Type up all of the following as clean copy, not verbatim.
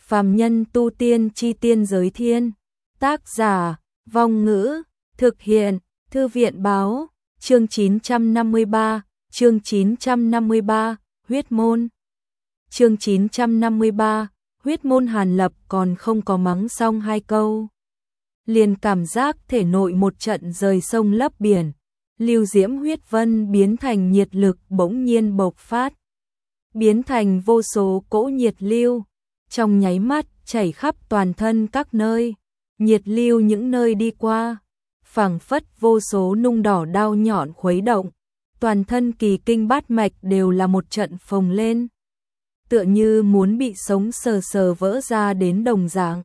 Phàm nhân tu tiên chi tiên giới thiên. Tác giả, Vong Ngữ, thực hiện, Thư viện báo, chương 953, huyết môn. Chương 953, huyết môn. Hàn Lập còn không có mắng xong hai câu, liền cảm giác thể nội một trận rời sông lấp biển, lưu diễm huyết vân biến thành nhiệt lực bỗng nhiên bộc phát, biến thành vô số cỗ nhiệt lưu, trong nháy mắt chảy khắp toàn thân các nơi, nhiệt lưu những nơi đi qua, phảng phất vô số nung đỏ đao nhọn khuấy động, toàn thân kỳ kinh bát mạch đều là một trận phồng lên, tựa như muốn bị sống sờ sờ vỡ ra đến đồng dạng.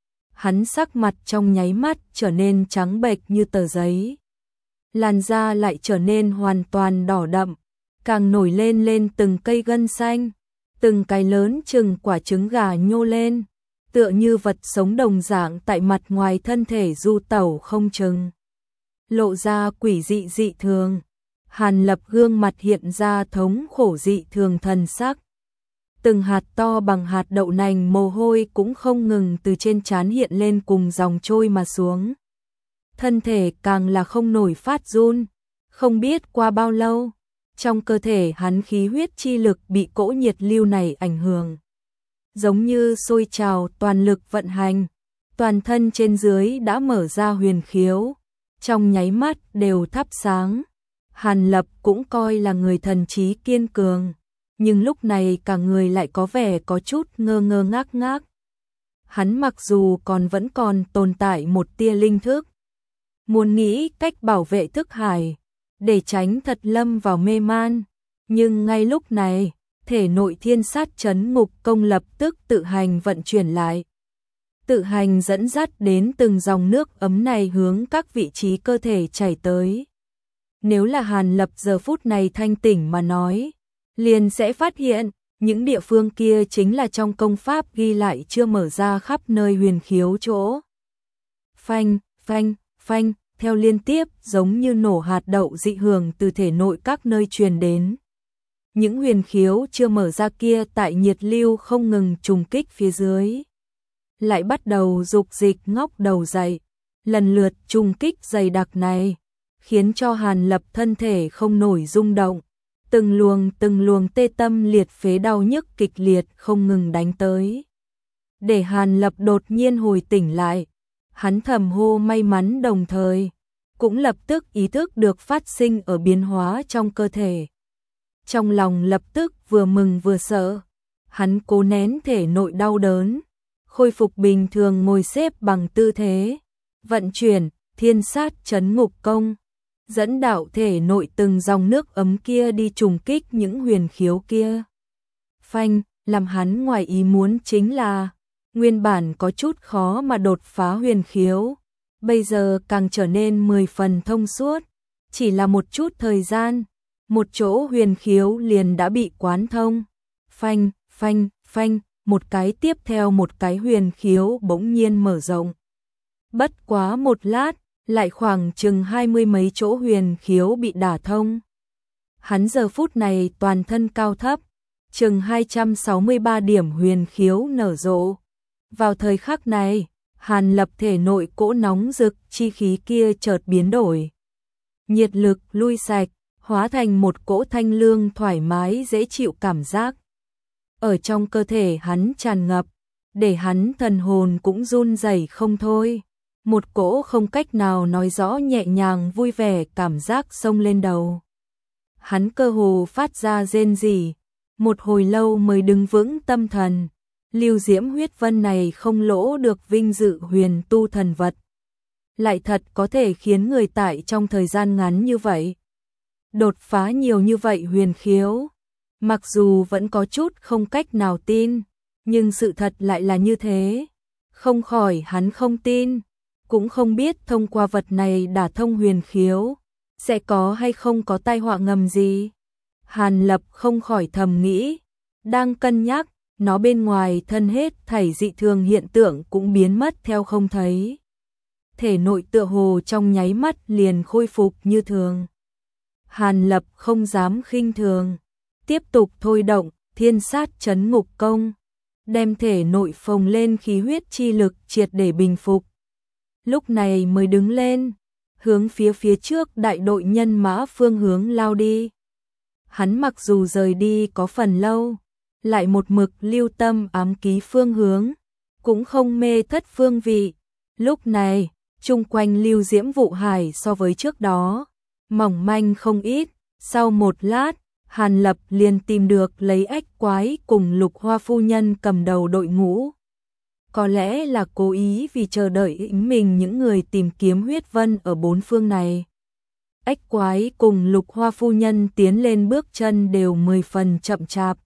Hắn sắc mặt trong nháy mắt trở nên trắng bệch như tờ giấy, làn da lại trở nên hoàn toàn đỏ đậm, càng nổi lên từng cây gân xanh, từng cái lớn chừng quả trứng gà nhô lên, tựa như vật sống đồng dạng tại mặt ngoài thân thể du tẩu không chừng, lộ ra quỷ dị dị thường. Hàn Lập gương mặt hiện ra thống khổ dị thường thần sắc. Từng hạt to bằng hạt đậu nành mồ hôi cũng không ngừng từ trên trán hiện lên cùng dòng trôi mà xuống. Thân thể càng là không nổi phát run, không biết qua bao lâu, trong cơ thể hắn khí huyết chi lực bị cỗ nhiệt lưu này ảnh hưởng. Giống như sôi trào toàn lực vận hành, toàn thân trên dưới đã mở ra huyền khiếu, trong nháy mắt đều thắp sáng. Hàn Lập cũng coi là người thần trí kiên cường, nhưng lúc này cả người lại có vẻ có chút ngơ ngơ ngác ngác. Hắn mặc dù vẫn còn tồn tại một tia linh thức, muốn nghĩ cách bảo vệ thức hải, để tránh thật lâm vào mê man, nhưng ngay lúc này, thể nội thiên sát chấn ngục công lập tức tự hành vận chuyển lại. Tự hành dẫn dắt đến từng dòng nước ấm này hướng các vị trí cơ thể chảy tới. Nếu là Hàn Lập giờ phút này thanh tỉnh mà nói, liền sẽ phát hiện, những địa phương kia chính là trong công pháp ghi lại chưa mở ra khắp nơi huyền khiếu chỗ. Phanh, phanh, phanh, theo liên tiếp giống như nổ hạt đậu dị hưởng từ thể nội các nơi truyền đến. Những huyền khiếu chưa mở ra kia tại nhiệt lưu không ngừng trùng kích phía dưới, lại bắt đầu dục dịch ngóc đầu dậy, lần lượt trùng kích dày đặc này, khiến cho Hàn Lập thân thể không nổi rung động, từng luồng tê tâm liệt phế đau nhức kịch liệt không ngừng đánh tới. Để Hàn Lập đột nhiên hồi tỉnh lại, hắn thầm hô may mắn, đồng thời cũng lập tức ý thức được phát sinh ở biến hóa trong cơ thể. Trong lòng lập tức vừa mừng vừa sợ, hắn cố nén thể nội đau đớn, khôi phục bình thường ngồi xếp bằng tư thế, vận chuyển thiên sát chấn ngục công, dẫn đạo thể nội từng dòng nước ấm kia đi trùng kích những huyền khiếu kia. Phanh, làm hắn ngoài ý muốn chính là, nguyên bản có chút khó mà đột phá huyền khiếu, bây giờ càng trở nên 10 phần thông suốt, chỉ là một chút thời gian, một chỗ huyền khiếu liền đã bị quán thông. Phanh, phanh, phanh, một cái tiếp theo một cái huyền khiếu bỗng nhiên mở rộng. Bất quá một lát, lại khoảng chừng 20 mấy chỗ huyền khiếu bị đả thông. Hắn giờ phút này toàn thân cao thấp, chừng 263 điểm huyền khiếu nở rộ. Vào thời khắc này, Hàn Lập thể nội cỗ nóng rực chi khí kia chợt biến đổi. Nhiệt lực lui sạch, hóa thành một cỗ thanh lương thoải mái dễ chịu cảm giác. Ở trong cơ thể hắn tràn ngập, để hắn thần hồn cũng run rẩy không thôi. Một cỗ không cách nào nói rõ nhẹ nhàng vui vẻ cảm giác xông lên đầu. Hắn cơ hồ phát ra rên rỉ, một hồi lâu mới đứng vững tâm thần. Lưu diễm huyết vân này không lỗ được vinh dự huyền tu thần vật, lại thật có thể khiến người tại trong thời gian ngắn như vậy đột phá nhiều như vậy huyền khiếu. Mặc dù vẫn có chút không cách nào tin, nhưng sự thật lại là như thế. Không khỏi hắn không tin, cũng không biết thông qua vật này đả thông huyền khiếu, sẽ có hay không có tai họa ngầm gì. Hàn Lập không khỏi thầm nghĩ, đang cân nhắc, nó bên ngoài thân hết thảy dị thường hiện tượng cũng biến mất theo không thấy. Thể nội tựa hồ trong nháy mắt liền khôi phục như thường. Hàn Lập không dám khinh thường, tiếp tục thôi động thiên sát chấn ngục công, đem thể nội phồng lên khí huyết chi lực triệt để bình phục. Lúc này mới đứng lên, hướng phía trước đại đội nhân mã phương hướng lao đi. Hắn mặc dù rời đi có phần lâu, lại một mực lưu tâm ám ký phương hướng, cũng không mê thất phương vị. Lúc này, chung quanh lưu diễm vụ hải so với trước đó, mỏng manh không ít. Sau một lát, Hàn Lập liền tìm được lấy Ách Quái cùng Lục Hoa phu nhân cầm đầu đội ngũ. Có lẽ là cố ý vì chờ đợi mình những người tìm kiếm huyết vân ở bốn phương này. Ách Quái cùng Lục Hoa phu nhân tiến lên bước chân đều 10 phần chậm chạp.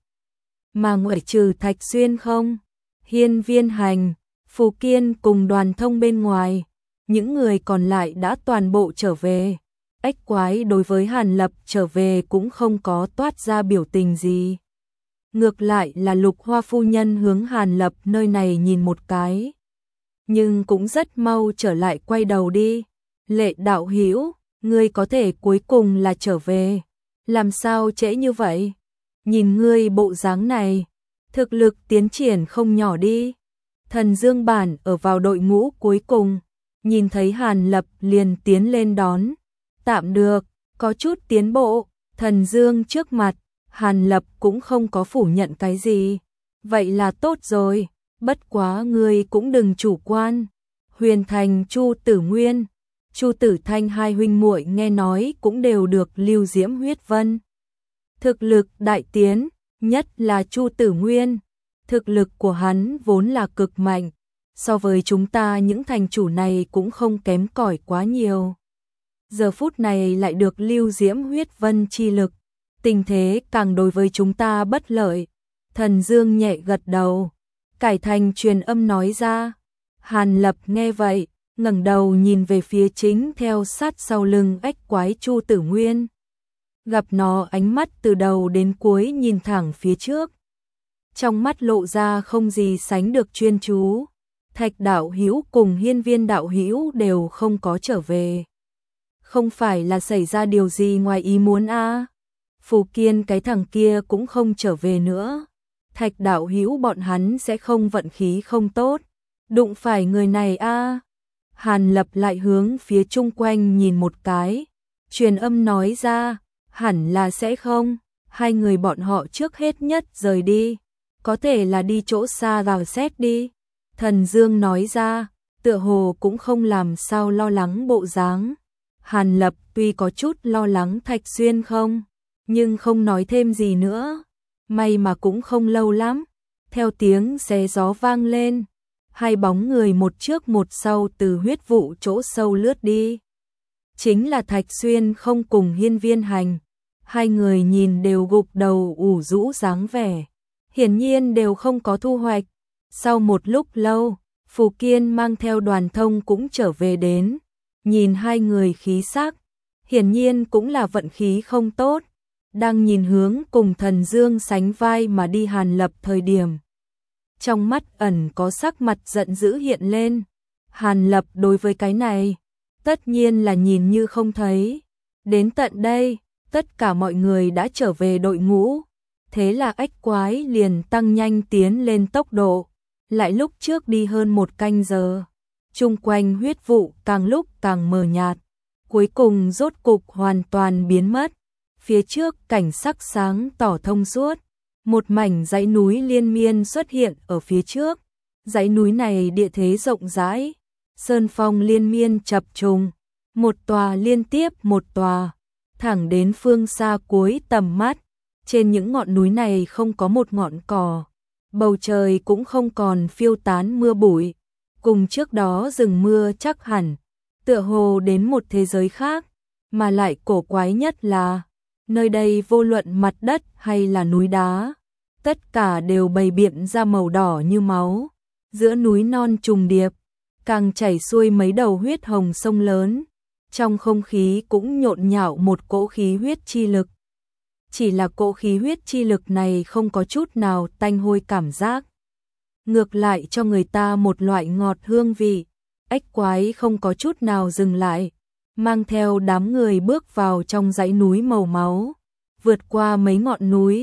Mà ngoại trừ Thạch Xuyên không, Hiên Viên Hành, Phù Kiên cùng Đoàn Thông bên ngoài, những người còn lại đã toàn bộ trở về. Ách Quái đối với Hàn Lập trở về cũng không có toát ra biểu tình gì. Ngược lại là Lục Hoa phu nhân hướng Hàn Lập nơi này nhìn một cái, nhưng cũng rất mau trở lại quay đầu đi. Lệ đạo hữu, ngươi có thể cuối cùng là trở về, làm sao trễ như vậy? Nhìn ngươi bộ dáng này, thực lực tiến triển không nhỏ đi. Thần Dương Bản ở vào đội ngũ cuối cùng, nhìn thấy Hàn Lập liền tiến lên đón. Tạm được, có chút tiến bộ. Thần Dương trước mặt, Hàn Lập cũng không có phủ nhận cái gì. Vậy là tốt rồi, bất quá ngươi cũng đừng chủ quan. Huyền Thành Chu Tử Nguyên, Chu Tử Thanh hai huynh muội nghe nói cũng đều được lưu diễm huyết vân. Thực lực đại tiến, nhất là Chu Tử Nguyên. Thực lực của hắn vốn là cực mạnh, so với chúng ta những thành chủ này cũng không kém cỏi quá nhiều. Giờ phút này lại được lưu diễm huyết vân chi lực, tình thế càng đối với chúng ta bất lợi. Thần Dương nhẹ gật đầu, cải thành truyền âm nói ra. Hàn Lập nghe vậy, ngẩng đầu nhìn về phía chính theo sát sau lưng Ách Quái Chu Tử Nguyên. Gặp nó ánh mắt từ đầu đến cuối nhìn thẳng phía trước. Trong mắt lộ ra không gì sánh được chuyên chú. Thạch đạo hữu cùng Hiên Viên đạo hữu đều không có trở về. Không phải là xảy ra điều gì ngoài ý muốn a? Phù Kiên cái thằng kia cũng không trở về nữa. Thạch đạo hữu bọn hắn sẽ không vận khí không tốt, đụng phải người này a. Hàn Lập lại hướng phía chung quanh nhìn một cái, truyền âm nói ra, hẳn là sẽ không. Hai người bọn họ trước hết nhất rời đi, có thể là đi chỗ xa vào xét đi. Thần Dương nói ra, tựa hồ cũng không làm sao lo lắng bộ dáng. Hàn Lập tuy có chút lo lắng Thạch Xuyên không, nhưng không nói thêm gì nữa. May mà cũng không lâu lắm, theo tiếng xé gió vang lên, hai bóng người một trước một sau từ huyết vụ chỗ sâu lướt đi. Chính là Thạch Xuyên không cùng Hiên Viên Hành. Hai người nhìn đều gục đầu ủ rũ dáng vẻ, hiển nhiên đều không có thu hoạch. Sau một lúc lâu, Phù Kiên mang theo Đoàn Thông cũng trở về đến. Nhìn hai người khí sắc, hiển nhiên cũng là vận khí không tốt. Đang nhìn hướng cùng Thần Dương sánh vai mà đi Hàn Lập thời điểm, trong mắt ẩn có sắc mặt giận dữ hiện lên. Hàn Lập đối với cái này, tất nhiên là nhìn như không thấy. Đến tận đây, tất cả mọi người đã trở về đội ngũ. Thế là Ách Quái liền tăng nhanh tiến lên tốc độ, lại lúc trước đi hơn 1 canh giờ. Chung quanh huyết vụ càng lúc càng mờ nhạt, cuối cùng rốt cục hoàn toàn biến mất. Phía trước cảnh sắc sáng tỏ thông suốt, một mảnh dãy núi liên miên xuất hiện ở phía trước. Dãy núi này địa thế rộng rãi, sơn phong liên miên chập trùng, một tòa liên tiếp một tòa, thẳng đến phương xa cuối tầm mắt. Trên những ngọn núi này không có một ngọn cỏ, bầu trời cũng không còn phiêu tán mưa bụi, cùng trước đó rừng mưa chắc hẳn, tựa hồ đến một thế giới khác. Mà lại cổ quái nhất là, nơi đây vô luận mặt đất hay là núi đá, tất cả đều bày biện ra màu đỏ như máu. Giữa núi non trùng điệp, càng chảy xuôi mấy đầu huyết hồng sông lớn, trong không khí cũng nhộn nhạo một cỗ khí huyết chi lực. Chỉ là cỗ khí huyết chi lực này không có chút nào tanh hôi cảm giác, ngược lại cho người ta một loại ngọt hương vị. Ách Quái không có chút nào dừng lại, mang theo đám người bước vào trong dãy núi màu máu, vượt qua mấy ngọn núi,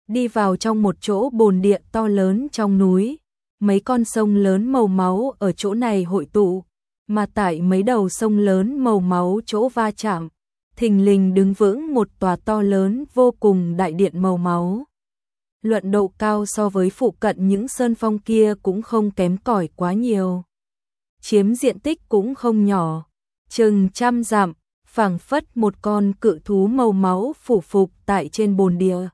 đi vào trong một chỗ bồn địa to lớn trong núi. Mấy con sông lớn màu máu ở chỗ này hội tụ, mà tại mấy đầu sông lớn màu máu chỗ va chạm, thình lình đứng vững một tòa to lớn vô cùng đại điện màu máu. Luận độ cao so với phụ cận những sơn phong kia cũng không kém cỏi quá nhiều. Chiếm diện tích cũng không nhỏ, chừng 100 dặm, phảng phất một con cự thú màu máu phủ phục tại trên bồn địa.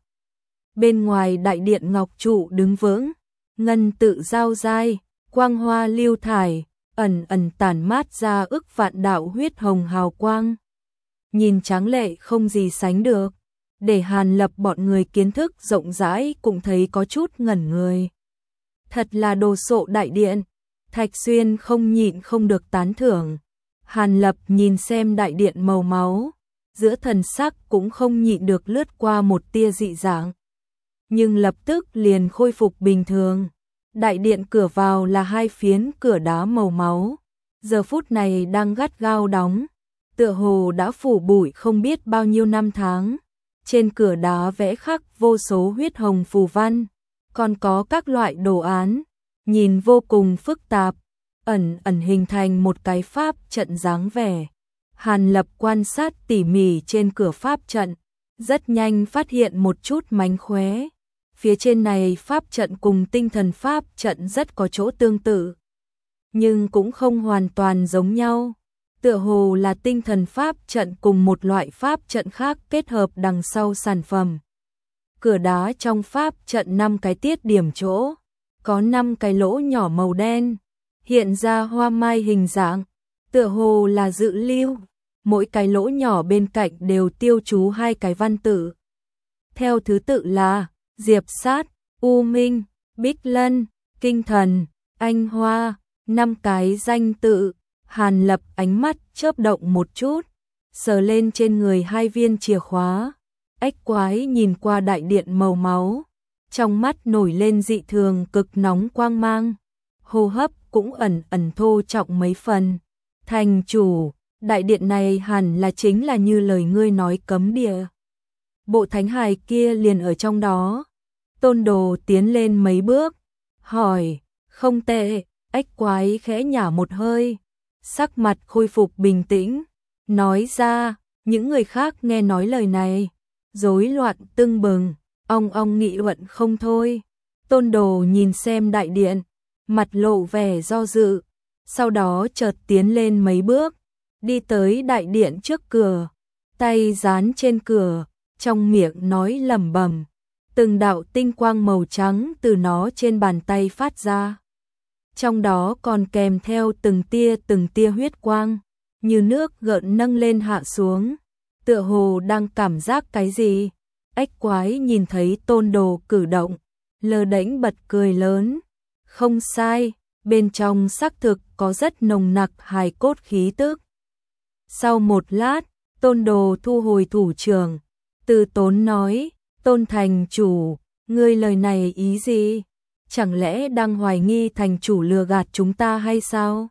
Bên ngoài đại điện ngọc trụ đứng vững, ngân tự giao dai, quang hoa lưu thải, ẩn ẩn tản mát ra ức vạn đạo huyết hồng hào quang. Nhìn tráng lệ không gì sánh được, để Hàn Lập bọn người kiến thức rộng rãi cũng thấy có chút ngẩn người. Thật là đồ sộ đại điện, Thạch Xuyên không nhịn không được tán thưởng. Hàn Lập nhìn xem đại điện màu máu, giữa thần sắc cũng không nhịn được lướt qua một tia dị dạng. Nhưng lập tức liền khôi phục bình thường. Đại điện cửa vào là hai phiến cửa đá màu máu, giờ phút này đang gắt gao đóng, tựa hồ đã phủ bụi không biết bao nhiêu năm tháng. Trên cửa đá vẽ khắc vô số huyết hồng phù văn, còn có các loại đồ án, nhìn vô cùng phức tạp, ẩn ẩn hình thành một cái pháp trận dáng vẻ. Hàn Lập quan sát tỉ mỉ trên cửa pháp trận, rất nhanh phát hiện một chút mánh khóe. Phía trên này pháp trận cùng tinh thần pháp trận rất có chỗ tương tự, nhưng cũng không hoàn toàn giống nhau. Tựa hồ là tinh thần pháp trận cùng một loại pháp trận khác kết hợp đằng sau sản phẩm. Cửa đá trong pháp trận 5 cái tiết điểm chỗ, có 5 cái lỗ nhỏ màu đen, hiện ra hoa mai hình dạng, tựa hồ là dự lưu. Mỗi cái lỗ nhỏ bên cạnh đều tiêu chú 2 cái văn tự. Theo thứ tự là Diệp Sát, U Minh, Bích Lân, Kinh Thần, Anh Hoa, 5 cái danh tự. Hàn Lập ánh mắt chớp động một chút, sờ lên trên người 2 viên chìa khóa. Ếch quái nhìn qua đại điện màu máu, trong mắt nổi lên dị thường cực nóng quang mang, hô hấp cũng ẩn ẩn thô trọng mấy phần. Thành chủ, đại điện này hẳn là chính là như lời ngươi nói cấm địa. Bộ thánh hài kia liền ở trong đó. Tôn Đồ tiến lên mấy bước, hỏi, không tệ. Ếch quái khẽ nhả một hơi, sắc mặt khôi phục bình tĩnh, nói ra. Những người khác nghe nói lời này, rối loạn tưng bừng, ong ong nghị luận không thôi. Tôn Đồ nhìn xem đại điện, mặt lộ vẻ do dự, sau đó chợt tiến lên mấy bước, đi tới đại điện trước cửa, tay dán trên cửa, trong miệng nói lẩm bẩm. Từng đạo tinh quang màu trắng từ nó trên bàn tay phát ra. Trong đó còn kèm theo từng tia huyết quang, như nước gợn nâng lên hạ xuống, tựa hồ đang cảm giác cái gì. Ếch quái nhìn thấy Tôn Đồ cử động, lơ đễnh bật cười lớn. Không sai, bên trong xác thực có rất nồng nặc hài cốt khí tức. Sau một lát, Tôn Đồ thu hồi thủ trưởng, từ tốn nói, Tôn thành chủ, ngươi lời này ý gì? Chẳng lẽ đang hoài nghi thành chủ lừa gạt chúng ta hay sao?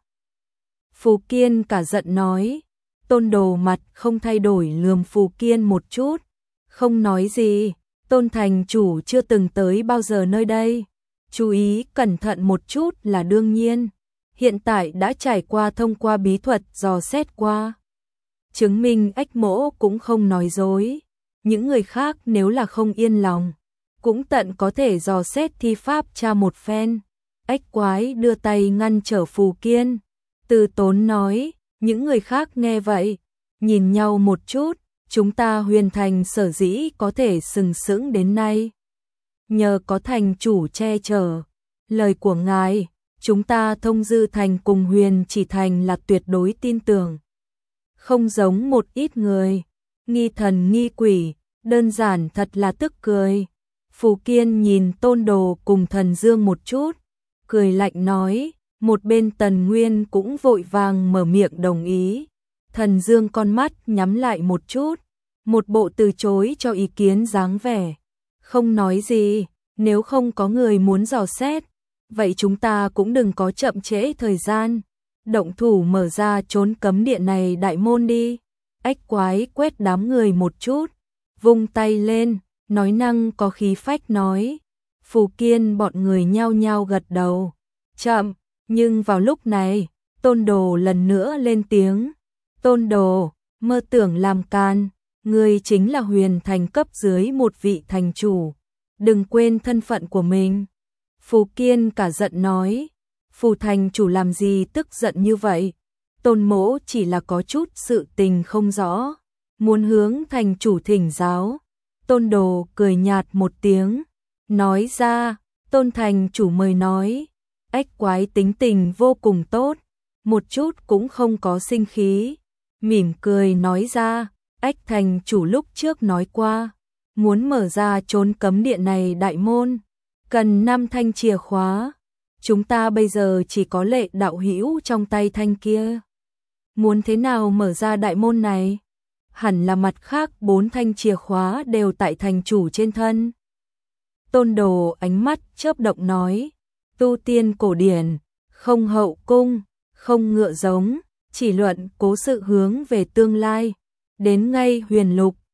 Phù Kiên cả giận nói. Tôn Đồ mặt không thay đổi lườm Phù Kiên một chút, không nói gì. Tôn thành chủ chưa từng tới bao giờ nơi đây, chú ý cẩn thận một chút là đương nhiên. Hiện tại đã trải qua thông qua bí thuật dò xét qua, chứng minh ếch mỗ cũng không nói dối. Những người khác nếu là không yên lòng, cũng tận có thể dò xét thi pháp tra một phen. Ếch quái đưa tay ngăn trở Phù Kiên, từ tốn nói. Những người khác nghe vậy, nhìn nhau một chút. Chúng ta Huyền Thành sở dĩ có thể sừng sững đến nay, nhờ có thành chủ che chở. Lời của ngài, chúng ta Thông Dư Thành cùng Huyền Chỉ Thành là tuyệt đối tin tưởng. Không giống một ít người, nghi thần nghi quỷ, đơn giản thật là tức cười. Phù Kiên nhìn Tôn Đồ cùng Thần Dương một chút, cười lạnh nói. Một bên Tần Nguyên cũng vội vàng mở miệng đồng ý. Thần Dương con mắt nhắm lại một chút, một bộ từ chối cho ý kiến dáng vẻ. Không nói gì, nếu không có người muốn dò xét, vậy chúng ta cũng đừng có chậm trễ thời gian. Động thủ mở ra trốn cấm địa này đại môn đi. Ếch quái quét đám người một chút, vung tay lên, nói năng có khí phách nói. Phù Kiên bọn người nhao nhao gật đầu. Chậm, nhưng vào lúc này, Tôn Đồ lần nữa lên tiếng. Tôn Đồ, mơ tưởng làm can, ngươi chính là Huyền Thành cấp dưới một vị thành chủ. Đừng quên thân phận của mình. Phù Kiên cả giận nói. Phù thành chủ làm gì tức giận như vậy? Tôn mỗ chỉ là có chút sự tình không rõ, muốn hướng thành chủ thỉnh giáo. Tôn Đồ cười nhạt một tiếng, nói ra, Tôn thành chủ mời nói. Ếch quái tính tình vô cùng tốt, một chút cũng không có sinh khí. Mỉm cười nói ra, Ếch thành chủ lúc trước nói qua, muốn mở ra trốn cấm địa này đại môn, cần 5 thanh chìa khóa. Chúng ta bây giờ chỉ có Lệ đạo hữu trong tay thanh kia. Muốn thế nào mở ra đại môn này? Hẳn là mặt khác 4 thanh chìa khóa đều tại thành chủ trên thân. Tôn Đồ ánh mắt chớp động nói, tu tiên cổ điển, không hậu cung, không ngựa giống, chỉ luận cố sự hướng về tương lai. Đến ngay huyền lục,